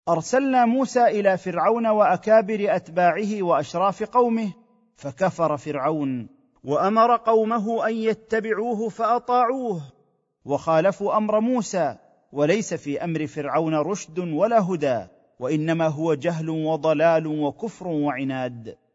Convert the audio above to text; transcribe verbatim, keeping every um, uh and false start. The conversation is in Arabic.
ارسلنا موسى الى فرعون واكابر اتباعه واشراف قومه، فكفر فرعون وامر قومه ان يتبعوه فاطاعوه، وخالفوا امر موسى. وليس في امر فرعون رشد ولا هدى، وانما هو جهل وضلال وكفر وعناد.